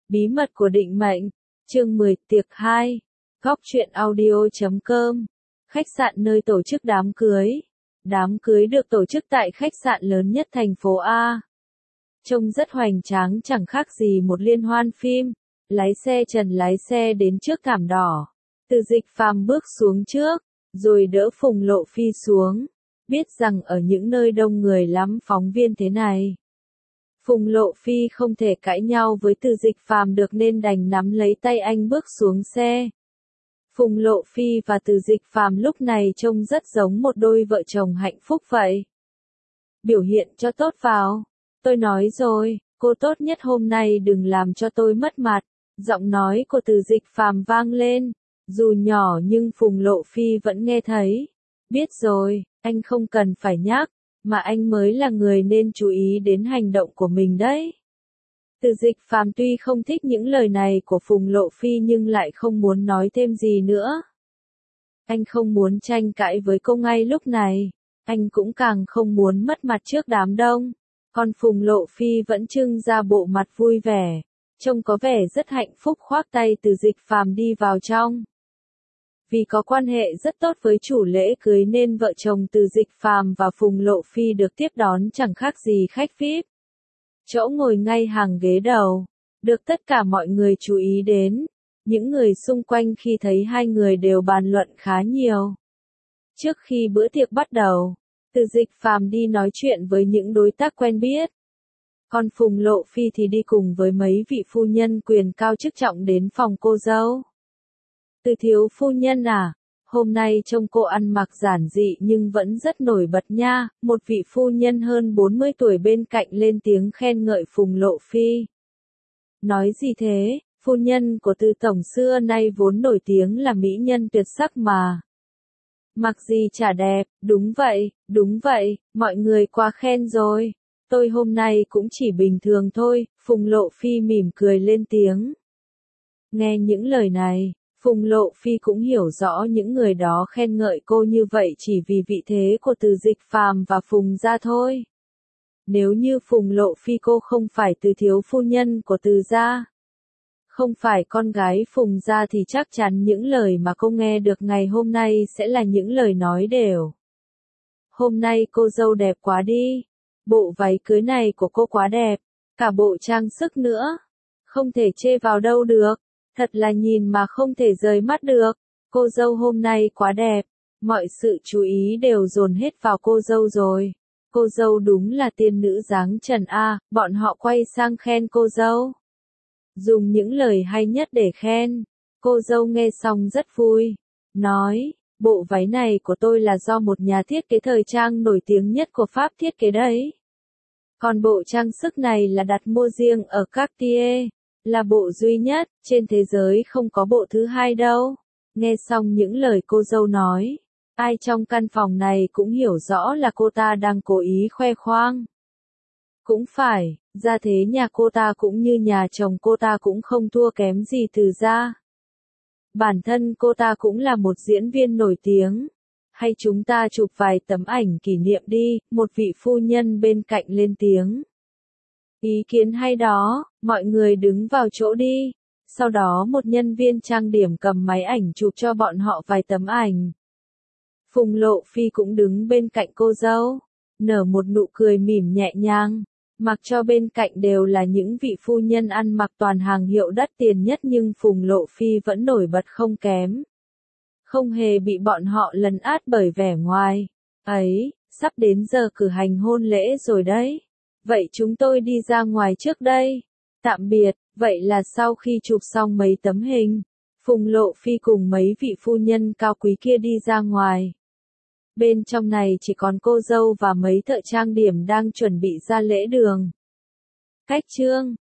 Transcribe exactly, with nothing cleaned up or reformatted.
Bí mật của định mệnh, chương mười, tiệc hai, góc truyện audio chấm com, khách sạn nơi tổ chức đám cưới. Đám cưới được tổ chức tại khách sạn lớn nhất thành phố A. Trông rất hoành tráng, chẳng khác gì một liên hoan phim. Lái xe Trần lái xe đến trước thảm đỏ. Từ Dịch Phàm bước xuống trước, rồi đỡ Phùng Lộ Phi xuống. Biết rằng ở những nơi đông người lắm phóng viên thế này, Phùng Lộ Phi không thể cãi nhau với Từ Dịch Phàm được nên đành nắm lấy tay anh bước xuống xe. Phùng Lộ Phi và Từ Dịch Phàm lúc này trông rất giống một đôi vợ chồng hạnh phúc vậy. Biểu hiện cho tốt vào. Tôi nói rồi, cô tốt nhất hôm nay đừng làm cho tôi mất mặt. Giọng nói của Từ Dịch Phàm vang lên. Dù nhỏ nhưng Phùng Lộ Phi vẫn nghe thấy. Biết rồi, anh không cần phải nhắc, mà anh mới là người nên chú ý đến hành động của mình đấy. Từ Dịch Phàm tuy không thích những lời này của Phùng Lộ Phi nhưng lại không muốn nói thêm gì nữa. Anh không muốn tranh cãi với cô ngay lúc này. Anh cũng càng không muốn mất mặt trước đám đông. Còn Phùng Lộ Phi vẫn trưng ra bộ mặt vui vẻ. Trông có vẻ rất hạnh phúc, khoác tay Từ Dịch Phàm đi vào trong. Vì có quan hệ rất tốt với chủ lễ cưới nên vợ chồng Từ Dịch Phàm và Phùng Lộ Phi được tiếp đón chẳng khác gì khách vi ai pi. Chỗ ngồi ngay hàng ghế đầu, được tất cả mọi người chú ý đến. Những người xung quanh khi thấy hai người đều bàn luận khá nhiều. Trước khi bữa tiệc bắt đầu, Từ Dịch Phàm đi nói chuyện với những đối tác quen biết. Còn Phùng Lộ Phi thì đi cùng với mấy vị phu nhân quyền cao chức trọng đến phòng cô dâu. Từ thiếu phu nhân à, hôm nay trông cô ăn mặc giản dị nhưng vẫn rất nổi bật nha. Một vị phu nhân hơn bốn mươi tuổi bên cạnh lên tiếng khen ngợi Phùng Lộ Phi. Nói gì thế, phu nhân của Từ tổng xưa nay vốn nổi tiếng là mỹ nhân tuyệt sắc mà. Mặc gì chả đẹp, đúng vậy, đúng vậy, mọi người quá khen rồi. Tôi hôm nay cũng chỉ bình thường thôi, Phùng Lộ Phi mỉm cười lên tiếng. Nghe những lời này, Phùng Lộ Phi cũng hiểu rõ những người đó khen ngợi cô như vậy chỉ vì vị thế của Từ Dịch Phàm và Phùng gia thôi. Nếu như Phùng Lộ Phi cô không phải Từ thiếu phu nhân của Từ gia, không phải con gái Phùng gia thì chắc chắn những lời mà cô nghe được ngày hôm nay sẽ là những lời nói đều. Hôm nay cô dâu đẹp quá đi. Bộ váy cưới này của cô quá đẹp. Cả bộ trang sức nữa. Không thể chê vào đâu được. Thật là nhìn mà không thể rời mắt được. Cô dâu hôm nay quá đẹp. Mọi sự chú ý đều dồn hết vào cô dâu rồi. Cô dâu đúng là tiên nữ dáng trần a. Bọn họ quay sang khen cô dâu. Dùng những lời hay nhất để khen. Cô dâu nghe xong rất vui. Nói, bộ váy này của tôi là do một nhà thiết kế thời trang nổi tiếng nhất của Pháp thiết kế đấy. Còn bộ trang sức này là đặt mua riêng ở Cartier. Là bộ duy nhất, trên thế giới không có bộ thứ hai đâu. Nghe xong những lời cô dâu nói, ai trong căn phòng này cũng hiểu rõ là cô ta đang cố ý khoe khoang. Cũng phải, gia thế nhà cô ta cũng như nhà chồng cô ta cũng không thua kém gì Từ gia. Bản thân cô ta cũng là một diễn viên nổi tiếng. Hay chúng ta chụp vài tấm ảnh kỷ niệm đi, một vị phu nhân bên cạnh lên tiếng. Ý kiến hay đó, mọi người đứng vào chỗ đi. Sau đó một nhân viên trang điểm cầm máy ảnh chụp cho bọn họ vài tấm ảnh. Phùng Lộ Phi cũng đứng bên cạnh cô dâu, nở một nụ cười mỉm nhẹ nhàng. Mặc cho bên cạnh đều là những vị phu nhân ăn mặc toàn hàng hiệu đắt tiền nhất nhưng Phùng Lộ Phi vẫn nổi bật không kém. Không hề bị bọn họ lấn át bởi vẻ ngoài. Ấy, sắp đến giờ cử hành hôn lễ rồi đấy. Vậy chúng tôi đi ra ngoài trước đây. Tạm biệt, vậy là sau khi chụp xong mấy tấm hình, Phùng Lộ Phi cùng mấy vị phu nhân cao quý kia đi ra ngoài. Bên trong này chỉ còn cô dâu và mấy thợ trang điểm đang chuẩn bị ra lễ đường. Cách chương